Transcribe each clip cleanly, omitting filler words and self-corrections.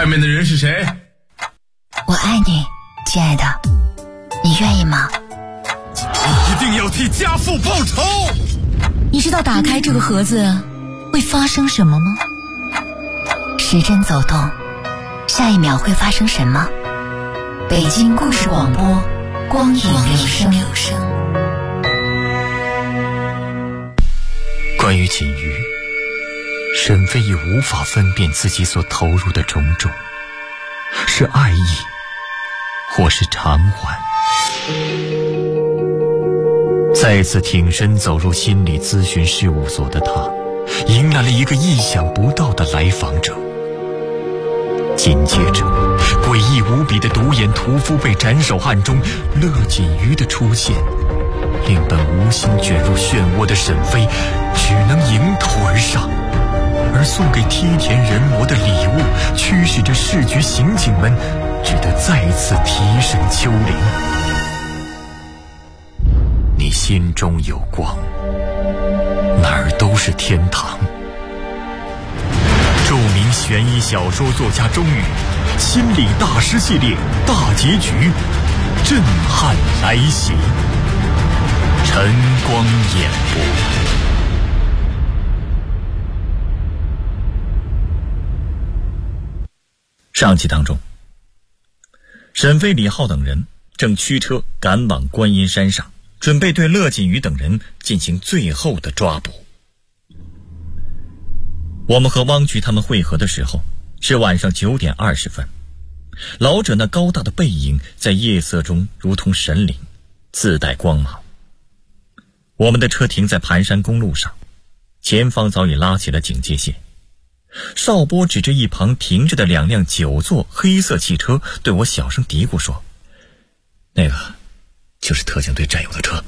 外面的人是谁？ 我爱你，亲爱的，你愿意吗？ 你一定要替家父报仇！ 你知道打开这个盒子会发生什么吗？时针走动，下一秒会发生什么？北京故事广播，光影留声。 关于锦瑜，沈飞已无法分辨自己所投入的种种，是爱意，或是偿还。再次挺身走入心理咨询事务所的他，迎来了一个意想不到的来访者。紧接着，诡异无比的独眼屠夫被斩首案中乐锦瑜的出现，令本无心卷入漩涡的沈飞只能迎头而上，而送给梯田人魔的礼物驱使着市局刑警们只得再次提审丘陵。你心中有光，哪儿都是天堂。著名悬疑小说作家钟宇心理大师系列大结局震撼来袭，晨光演播。上集当中，沈飞、李浩等人正驱车赶往观音山上，准备对乐锦瑜等人进行最后的抓捕。我们和汪局他们会合的时候是晚上9点20分，老者那高大的背影在夜色中如同神灵，自带光芒。我们的车停在盘山公路上，前方早已拉起了警戒线。邵波指着一旁停着的2辆9座黑色汽车对我小声嘀咕说，那个就是特警队占有的车。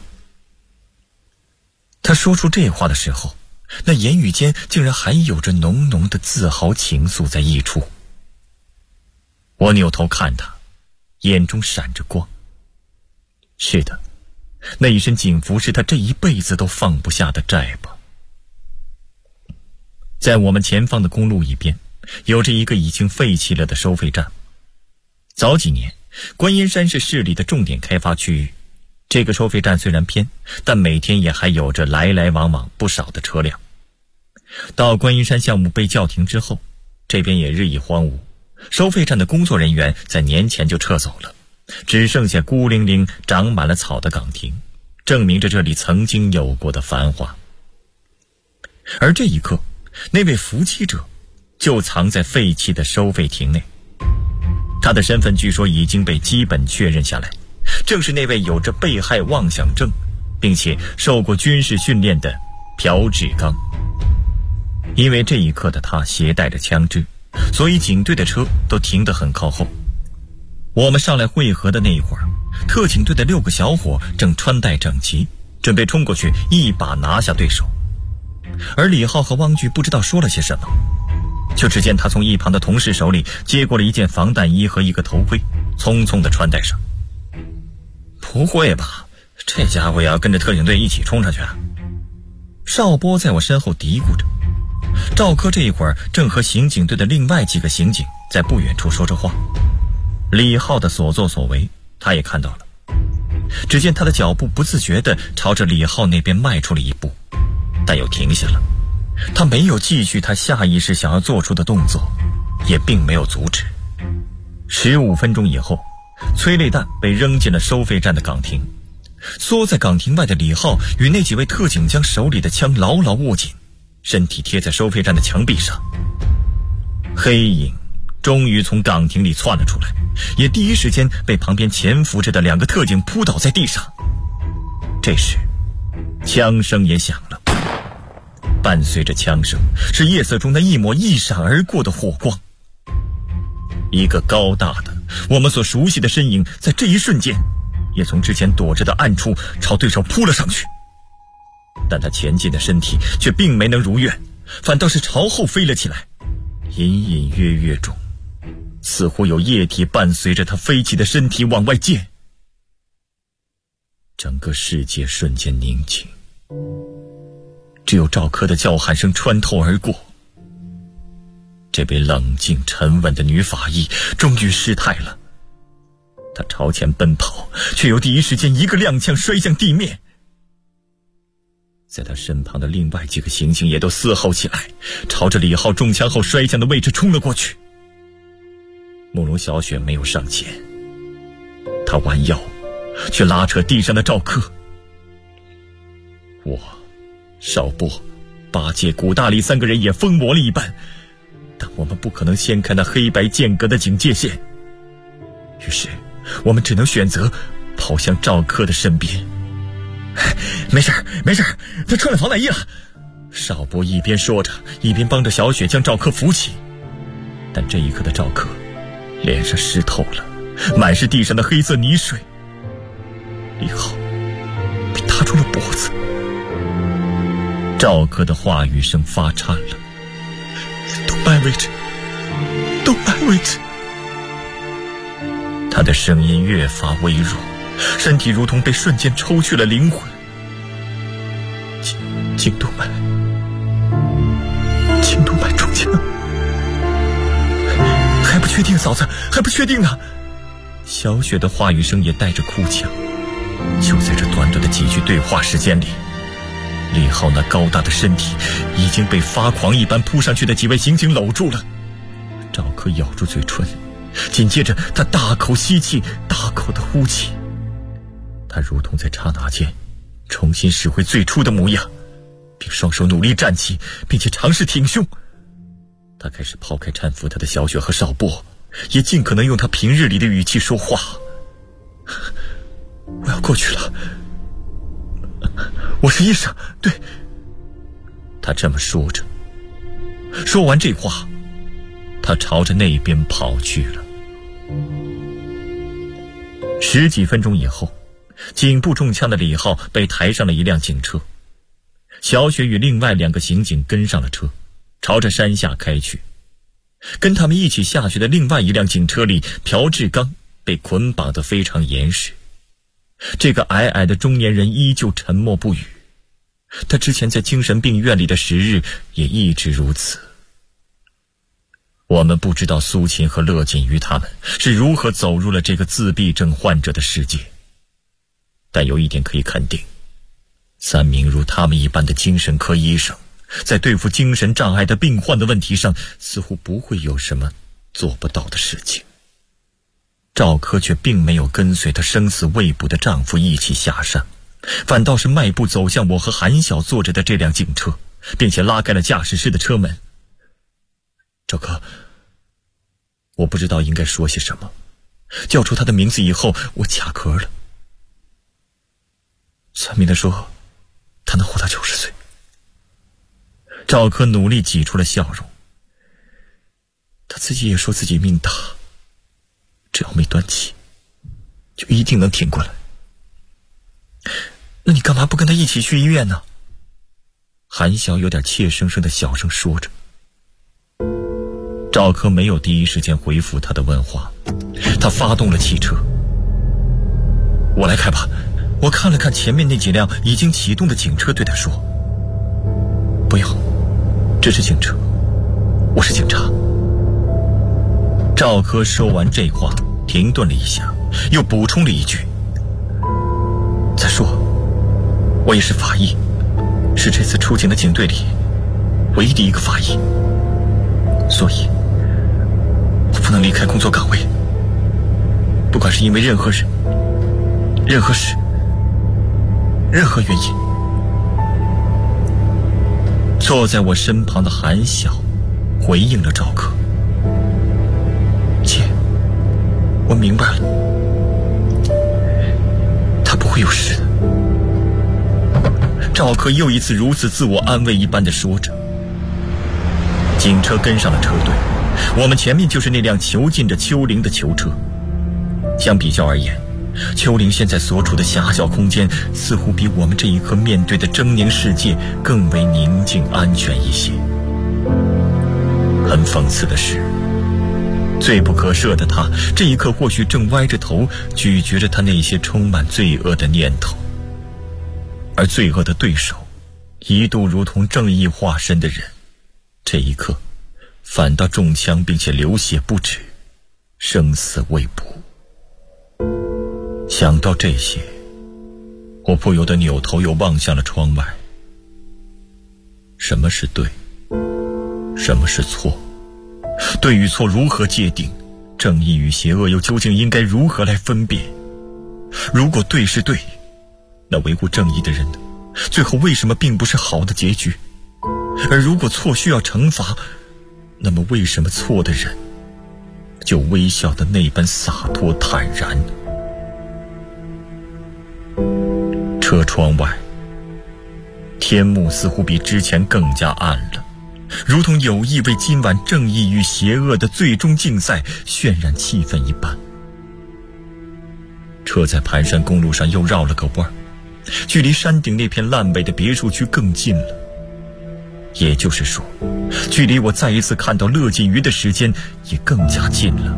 他说出这话的时候，那言语间竟然还有着浓浓的自豪情愫在溢出。我扭头看他，眼中闪着光。是的，那一身警服是他这一辈子都放不下的债吧。在我们前方的公路一边，有着一个已经废弃了的收费站。早几年，观音山是市里的重点开发区域，这个收费站虽然偏，但每天也还有着来来往往不少的车辆。到观音山项目被叫停之后，这边也日益荒芜，收费站的工作人员在年前就撤走了，只剩下孤零零长满了草的岗亭，证明着这里曾经有过的繁华。而这一刻，那位伏击者就藏在废弃的收费亭内，他的身份据说已经被基本确认下来，正是那位有着被害妄想症并且受过军事训练的朴志刚。因为这一刻的他携带着枪支，所以警队的车都停得很靠后。我们上来会合的那一会儿，特警队的6个小伙正穿戴整齐，准备冲过去一把拿下对手。而李浩和汪局不知道说了些什么，就只见他从一旁的同事手里接过了一件防弹衣和一个头盔，匆匆地穿戴上。不会吧，这家伙也要跟着特警队一起冲上去啊？邵波在我身后嘀咕着。赵科这一会儿正和刑警队的另外几个刑警在不远处说着话，李浩的所作所为他也看到了。只见他的脚步不自觉地朝着李浩那边迈出了一步，但又停下了。他没有继续他下意识想要做出的动作，也并没有阻止。15分钟以后，催泪弹被扔进了收费站的岗亭，缩在岗亭外的李浩与那几位特警将手里的枪牢牢握紧，身体贴在收费站的墙壁上。黑影终于从岗亭里窜了出来，也第一时间被旁边潜伏着的2个特警扑倒在地上。这时枪声也响了，伴随着枪声是夜色中那一抹一闪而过的火光。一个高大的我们所熟悉的身影在这一瞬间也从之前躲着的暗处朝对手扑了上去，但他前进的身体却并没能如愿，反倒是朝后飞了起来，隐隐约约中似乎有液体伴随着他飞起的身体往外溅。整个世界瞬间宁静，只有赵科的叫喊声穿透而过。 这位冷静沉稳的女法医终于失态了。她朝前奔跑，却又第一时间一个踉跄摔向地面。在她身旁的另外几个刑警也都嘶吼起来，朝着李浩中枪后摔向的位置冲了过去。慕容小雪没有上前，她弯腰去拉扯地上的赵克。我、邵波、八戒、古大力三个人也疯魔了一般，但我们不可能掀开那黑白间隔的警戒线，于是我们只能选择跑向赵克的身边。没事没事，他穿了防弹衣了。邵波一边说着，一边帮着小雪将赵克扶起。但这一刻的赵克脸上湿透了，满是地上的黑色泥水。李浩被打中了脖子。赵克的话语声发颤了。Don't manage, don't manage。他的声音越发微弱，身体如同被瞬间抽去了灵魂。颈动脉中枪。还不确定，嫂子，还不确定呢。小雪的话语声也带着哭腔。就在这短短的几句对话时间里，李浩那高大的身体已经被发狂一般扑上去的几位刑警搂住了。赵克咬住嘴唇，紧接着他大口吸气，大口的呼气。他如同在刹那间重新拾回最初的模样，并双手努力站起，并且尝试挺胸。他开始抛开搀扶他的小雪和邵波，也尽可能用他平日里的语气说话。我要过去了，我是医生，对。他这么说着，说完这话，他朝着那边跑去了。十几分钟以后，颈部中枪的李浩被抬上了一辆警车，小雪与另外2个刑警跟上了车，朝着山下开去。跟他们一起下去的另外一辆警车里，朴志刚被捆绑得非常严实。这个矮矮的中年人依旧沉默不语，他之前在精神病院里的时日也一直如此。我们不知道苏秦和乐锦瑜他们是如何走入了这个自闭症患者的世界，但有一点可以肯定，3名如他们一般的精神科医生在对付精神障碍的病患的问题上似乎不会有什么做不到的事情。赵柯却并没有跟随她生死未卜的丈夫一起下山，反倒是迈步走向我和韩晓坐着的这辆警车，并且拉开了驾驶室的车门。赵柯，我不知道应该说些什么，叫出他的名字以后，我卡壳了。算命的说他能活到90岁。赵柯努力挤出了笑容，他自己也说自己命大，只要没断气就一定能挺过来。那你干嘛不跟他一起去医院呢？韩晓有点怯生生的小声说着。赵柯没有第一时间回复他的问话，他发动了汽车。我来开吧。我看了看前面那几辆已经启动的警车，对他说，不用，这是警车，我是警察。赵柯说完这话停顿了一下，又补充了一句，再说我也是法医，是这次出警的警队里唯一的一个法医，所以我不能离开工作岗位，不管是因为任何人、任何事、任何原因。坐在我身旁的韩晓回应了赵柯，姐，我明白了，他不会有事的。赵柯又一次如此自我安慰一般的说着。警车跟上了车队，我们前面就是那辆囚禁着秋玲的囚车。相比较而言，秋玲现在所处的狭小空间似乎比我们这一刻面对的狰狞世界更为宁静安全一些。很讽刺的是，罪不可赦的他这一刻或许正歪着头咀嚼着他那些充满罪恶的念头，而罪恶的对手，一度如同正义化身的人，这一刻反倒中枪并且流血不止，生死未卜。想到这些，我不由得扭头又望向了窗外。什么是对，什么是错？对与错如何界定？正义与邪恶又究竟应该如何来分辨？如果对是对，那维护正义的人最后为什么并不是好的结局？而如果错需要惩罚，那么为什么错的人就微笑的那般洒脱坦然？车窗外，天幕似乎比之前更加暗了，如同有意为今晚正义与邪恶的最终竞赛渲染气氛一般。车在盘山公路上又绕了个弯，距离山顶那片烂尾的别墅区更近了。也就是说，距离我再一次看到乐进鱼的时间也更加近了。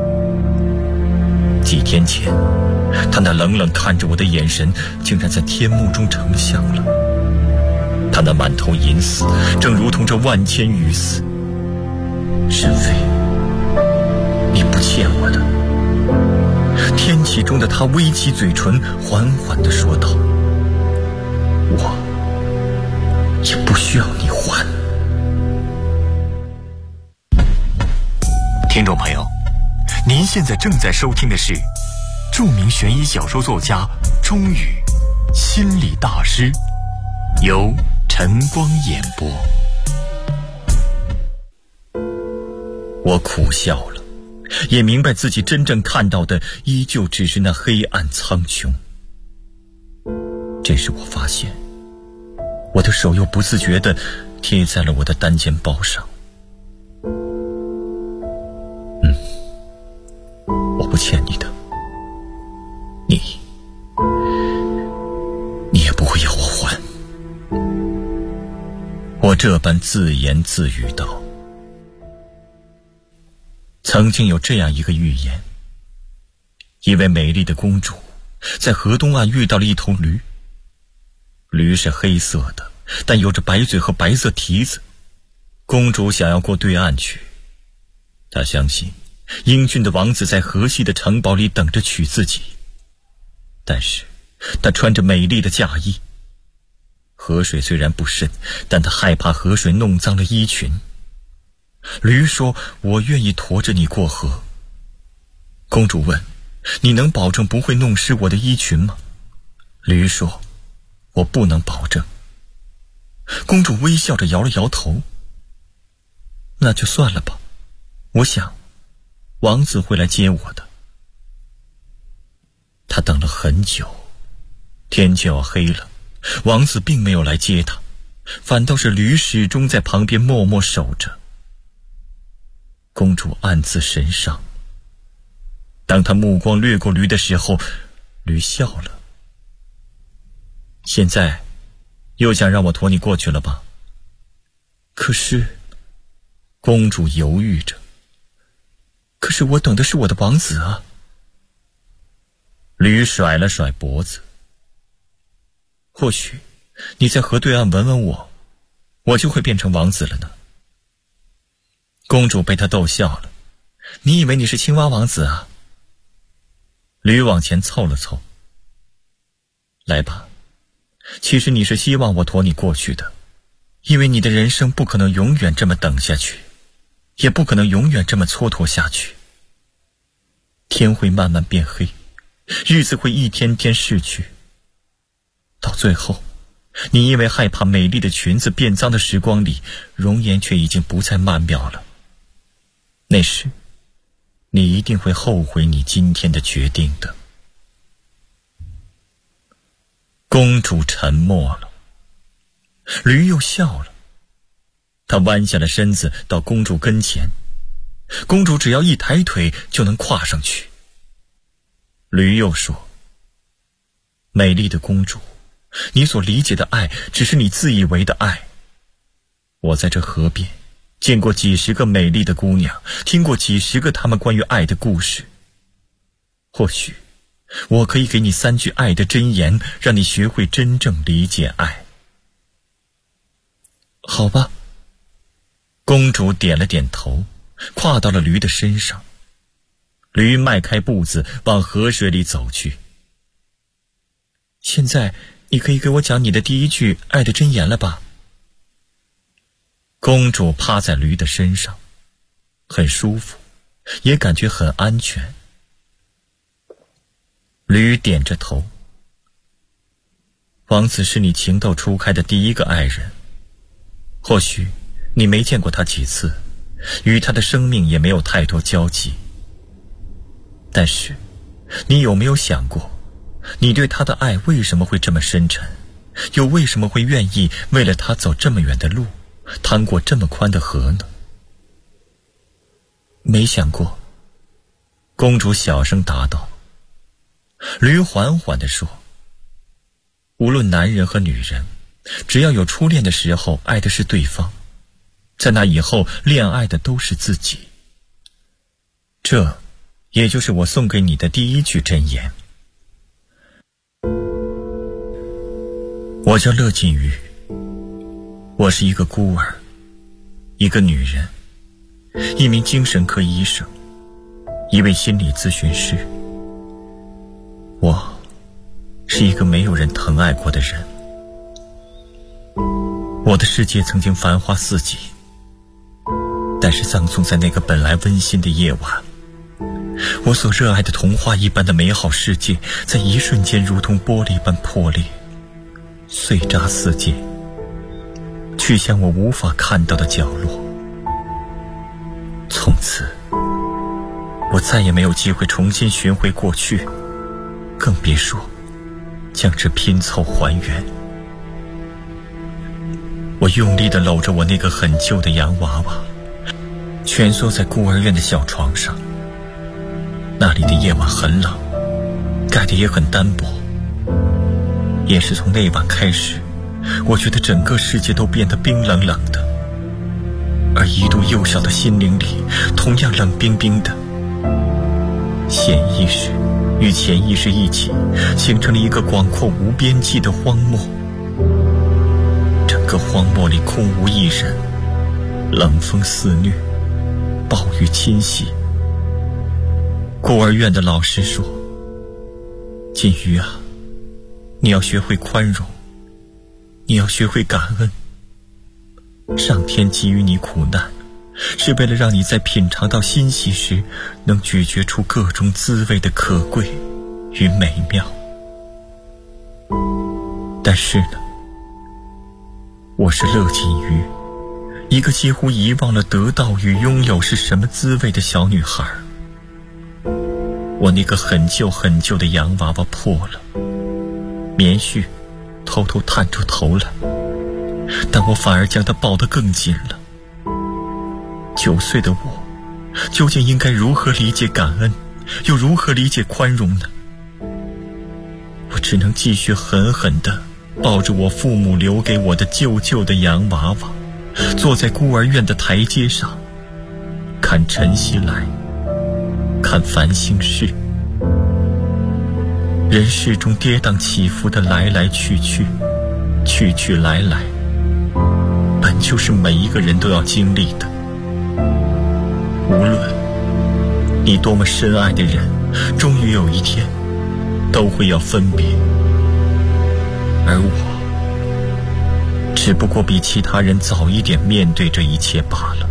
几天前，他那冷冷看着我的眼神竟然在天幕中成像了。他那满头银丝正如同这万千雨丝。是非，你不欠我的。天启中的他微起嘴唇，缓缓地说道：我也不需要你还。听众朋友，您现在正在收听的是著名悬疑小说作家钟宇心理大师，由晨光演播。我苦笑了，也明白自己真正看到的依旧只是那黑暗苍穹。这时我发现，我的手又不自觉地贴在了我的单肩包上。我不欠你的，你也不会要我还。我这般自言自语道。曾经有这样一个寓言，一位美丽的公主在河东岸遇到了一头驴，驴是黑色的，但有着白嘴和白色蹄子。公主想要过对岸去，她相信英俊的王子在河西的城堡里等着娶自己，但是她穿着美丽的嫁衣，河水虽然不深，但她害怕河水弄脏了衣裙。驴说：我愿意驮着你过河。公主问：你能保证不会弄湿我的衣裙吗？驴说：我不能保证。公主微笑着摇了摇头。那就算了吧，我想王子会来接我的。他等了很久，天就要黑了，王子并没有来接他，反倒是驴始终在旁边默默守着。公主暗自神伤。当她目光掠过驴的时候，驴笑了。现在又想让我驮你过去了吧？可是，公主犹豫着。可是我等的是我的王子啊。驴甩了甩脖子。或许你在河对岸吻吻我，我就会变成王子了呢。公主被他逗笑了。你以为你是青蛙王子啊？驴往前凑了凑。来吧，其实你是希望我驮你过去的，因为你的人生不可能永远这么等下去，也不可能永远这么蹉跎下去。天会慢慢变黑，日子会一天天逝去，到最后，你因为害怕美丽的裙子变脏的时光里，容颜却已经不再曼妙了。那时，你一定会后悔你今天的决定的。公主沉默了，驴又笑了。他弯下了身子到公主跟前，公主只要一抬腿就能跨上去。驴又说：美丽的公主，你所理解的爱只是你自以为的爱。我在这河边见过几十个美丽的姑娘，听过几十个她们关于爱的故事。或许我可以给你3句爱的箴言，让你学会真正理解爱。好吧。 公主点了点头，跨到了驴的身上。驴迈开步子往河水里走去。现在你可以给我讲你的第一句爱的箴言了吧？公主趴在驴的身上，很舒服，也感觉很安全。驴点着头。王子是你情窦初开的第一个爱人，或许你没见过他几次，与他的生命也没有太多交集。但是你有没有想过，你对他的爱为什么会这么深沉，又为什么会愿意为了他走这么远的路，趟过这么宽的河呢？没想过。公主小声答道。驴缓缓地说，无论男人和女人，只要有初恋的时候，爱的是对方，在那以后恋爱的都是自己。这也就是我送给你的第一句箴言。我叫乐锦瑜，我是一个孤儿，一个女人，一名精神科医生，一位心理咨询师。我是一个没有人疼爱过的人。我的世界曾经繁花似锦，但是葬送在那个本来温馨的夜晚，我所热爱的童话一般的美好世界，在一瞬间如同玻璃般破裂，碎渣四溅，去向我无法看到的角落。从此，我再也没有机会重新寻回过去，更别说将之拼凑还原。我用力地搂着我那个很旧的洋娃娃，蜷缩在孤儿院的小床上。那里的夜晚很冷，盖得也很单薄。也是从那晚开始，我觉得整个世界都变得冰冷冷的，而一度幼小的心灵里同样冷冰冰的。显意识与潜意识一起，形成了一个广阔无边际的荒漠。整个荒漠里空无一人，冷风肆虐，暴雨侵袭。孤儿院的老师说，锦瑜啊，你要学会宽容，你要学会感恩。上天给予你苦难，是为了让你在品尝到欣喜时，能咀嚼出各种滋味的可贵与美妙。但是呢，我是乐锦瑜，一个几乎遗忘了得到与拥有是什么滋味的小女孩。我那个很旧很旧的洋娃娃破了，棉絮偷偷探出头来，但我反而将它抱得更紧了。9岁的我，究竟应该如何理解感恩，又如何理解宽容呢？我只能继续狠狠地抱着我父母留给我的旧旧的洋娃娃，坐在孤儿院的台阶上，看晨曦来，看繁星逝。人世中跌宕起伏的来来去去，去去来来，本就是每一个人都要经历的。无论你多么深爱的人，终于有一天都会要分别，而我只不过比其他人早一点面对这一切罢了。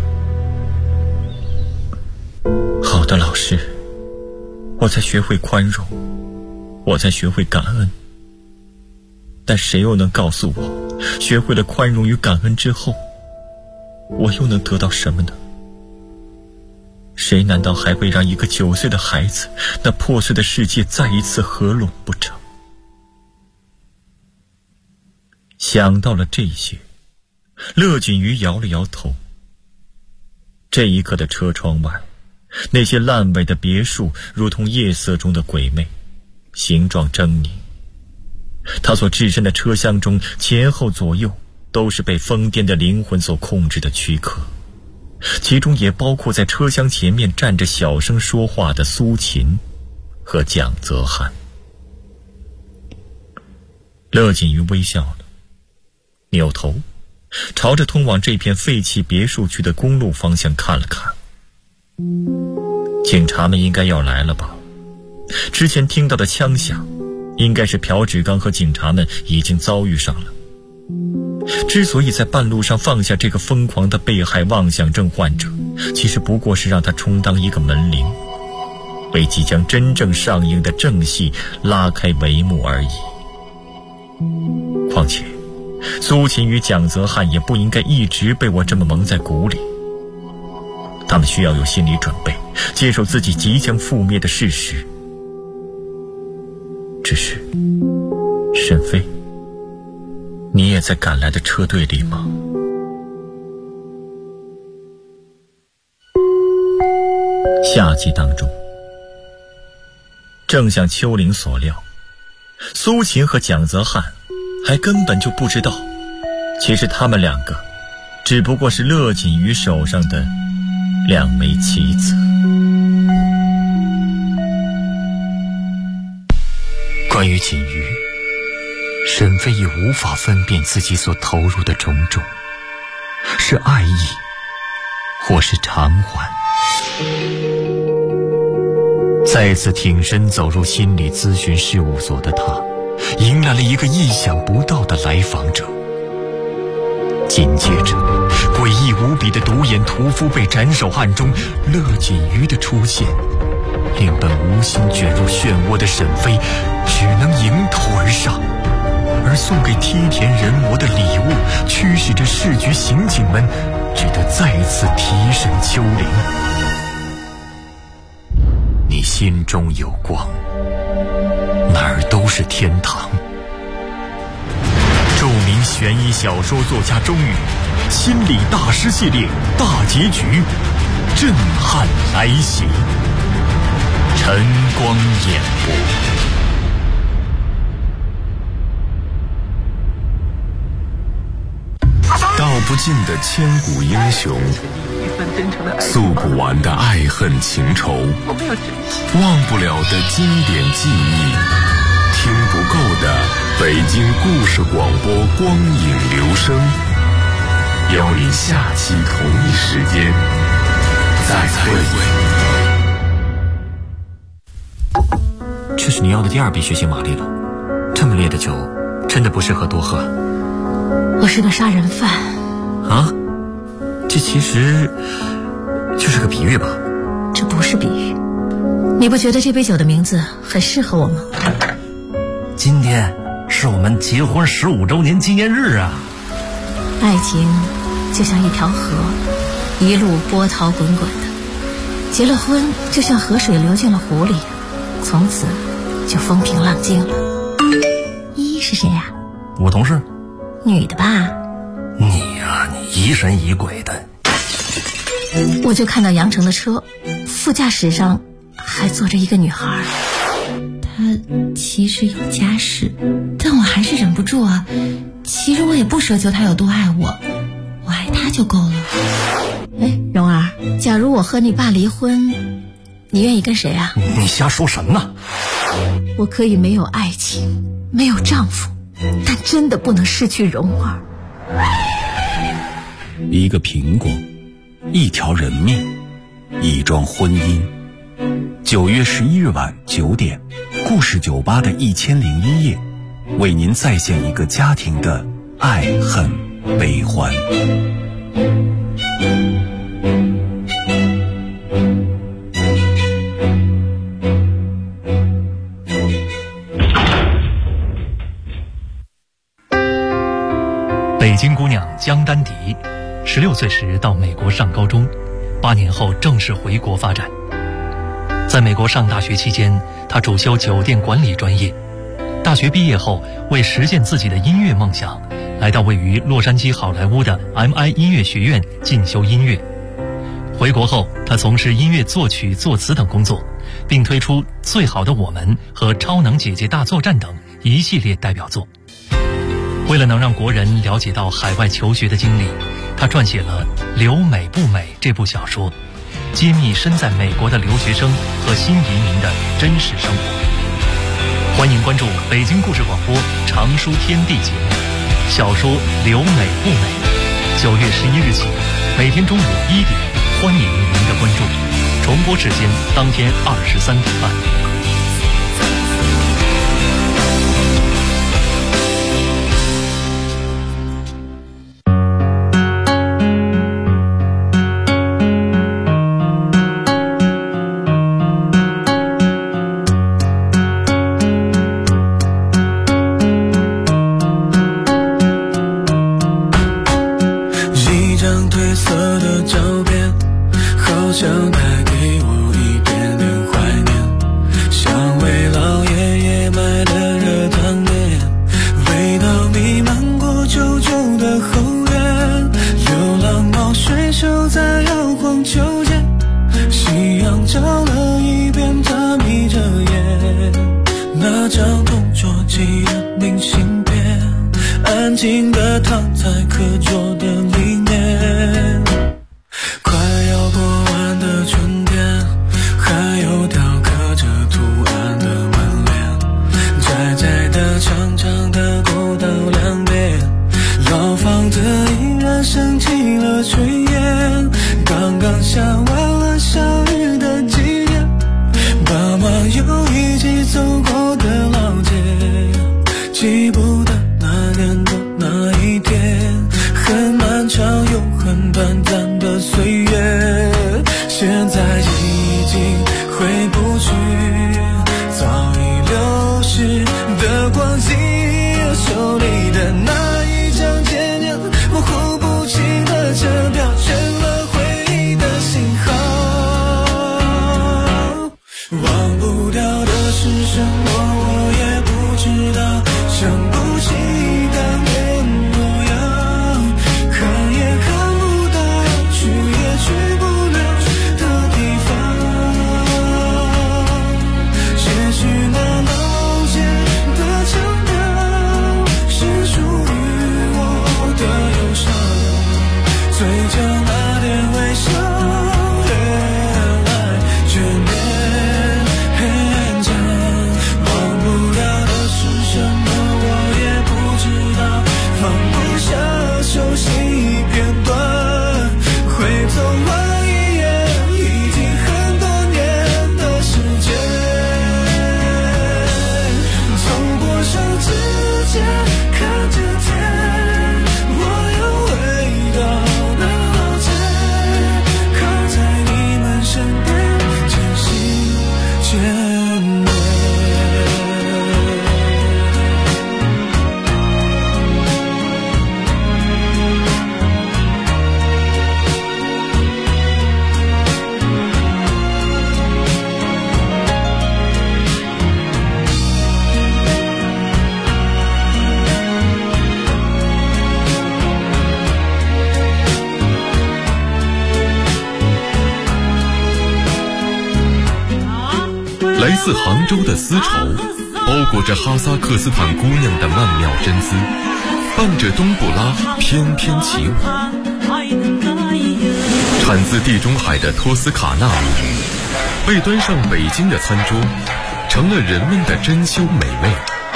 好的，老师，我在学会宽容，我在学会感恩。但谁又能告诉我，学会了宽容与感恩之后，我又能得到什么呢？谁难道还会让一个9岁的孩子，那破碎的世界再一次合拢不成？想到了这些，乐锦瑜摇了摇头。这一刻的车窗外，那些烂尾的别墅如同夜色中的鬼魅，形状狰狞。他所置身的车厢中，前后左右都是被疯癫的灵魂所控制的躯壳，其中也包括在车厢前面站着小声说话的苏秦和蒋泽汉。乐锦瑜微笑了，扭头朝着通往这片废弃别墅区的公路方向看了看。警察们应该要来了吧？之前听到的枪响，应该是朴志刚和警察们已经遭遇上了。之所以在半路上放下这个疯狂的被害妄想症患者，其实不过是让他充当一个门铃，为即将真正上映的正戏拉开帷幕而已。况且苏秦与蒋泽汉也不应该一直被我这么蒙在鼓里，他们需要有心理准备，接受自己即将覆灭的事实。只是沈飞，你也在赶来的车队里吗？下集当中，正像秋玲所料，苏秦和蒋泽汉还根本就不知道，其实他们两个只不过是乐锦瑜手上的两枚棋子。 关于锦瑜，沈飞已无法分辨自己所投入的种种，是爱意或是偿还。再次挺身走入心理咨询事务所的他，迎来了一个意想不到的来访者。紧接着，诡异无比的独眼屠夫被斩首案中乐锦瑜的出现，令本无心卷入漩涡的沈飞只能迎头而上，而送给梯田人魔的礼物驱使着市局刑警们只得再次提审秋玲。你心中有光，哪儿都是天堂。著名悬疑小说作家钟宇心理大师系列大结局震撼来袭，晨光演播。 道不尽的千古英雄，诉不完的爱恨情仇，忘不了的经典记忆，听不够的北京故事广播光影留声，邀你下期同一时间再会。 这是你要的第2杯血腥玛丽了，这么烈的酒真的不适合多喝。 我是个杀人犯啊？这其实就是个比喻吧？ 这不是比喻。你不觉得这杯酒的名字很适合我吗？ 今天是我们结婚15周年纪念日啊！ 爱情就像一条河，一路波涛滚滚的。结了婚就像河水流进了湖里，从此就风平浪静了。依依是谁呀？ 我同事。 女的吧？ 你呀，你疑神疑鬼的。 我就看到杨成的车，副驾驶上还坐着一个女孩。她其实有家室，但我还是忍不住啊。其实我也不奢求她有多爱我，我爱她就够了。哎，蓉儿，假如我和你爸离婚，你愿意跟谁啊？ 你瞎说什么呢？ 我可以没有爱情，没有丈夫，但真的不能失去蓉儿。 一个苹果，一条人命，一桩婚姻。9月11日晚9点，故事酒吧的1001夜，为您再现一个家庭的爱恨悲欢。 北京姑娘江丹迪，16岁时到美国上高中，8年后正式回国发展。在美国上大学期间，她主修酒店管理专业。大学毕业后，为实现自己的音乐梦想，来到位于洛杉矶好莱坞的 MI 音乐学院进修音乐。回国后，她从事音乐作曲、作词等工作，并推出《最好的我们》和《超能姐姐大作战》等一系列代表作。为了能让国人了解到海外求学的经历，他撰写了《留美不美》这部小说，揭秘身在美国的留学生和新移民的真实生活。欢迎关注北京故事广播长书天地节目，小说《留美不美》 9月11日起，每天中午1点，欢迎您的关注。重播时间当天23点半。 一张褪色的照片，好像带给我一点点怀念，像为老爷爷买的热汤面，味道弥漫过旧旧的后院，流浪猫睡熟在摇晃秋千，夕阳照了一遍，它眯着眼，那张同桌寄的明信片，安静地躺在课桌的里面。快要过完的春天，还有雕刻着图案的门帘，窄窄的长长的过道两边，老房子依然升起了炊烟，刚刚下完了小雨的季节，爸妈又一起走过的老街，记不得那年的那一天，很漫长又很短暂的岁月，现在已经回不去早已流逝的光景，手里的那一张渐渐模糊不清的车票，成了回忆的信号。忘不掉的是什么我也不知道，想不起当年模样，看也看不到，去也去不了的地方，也许那老街的腔调是属于我的忧伤，嘴角那点微笑越来越勉强，忘不掉的是什么我也不知道，放不下熟悉片段，会走完一页已经很多年的时间，走过上指尖看着天，我又回到那老街，靠在你们身边渐行渐远。 来自杭州的丝绸，包裹着哈萨克斯坦姑娘的曼妙身姿，伴着冬不拉翩翩起舞。产自地中海的托斯卡纳米，被端上北京的餐桌，成了人们的珍馐美味。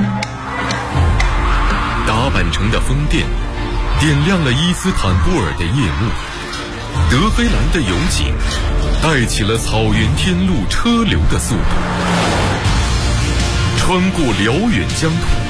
打扮成的风电，点亮了伊斯坦布尔的夜幕。德黑兰的油井，带起了草原天路车流的速度。穿过辽远疆土，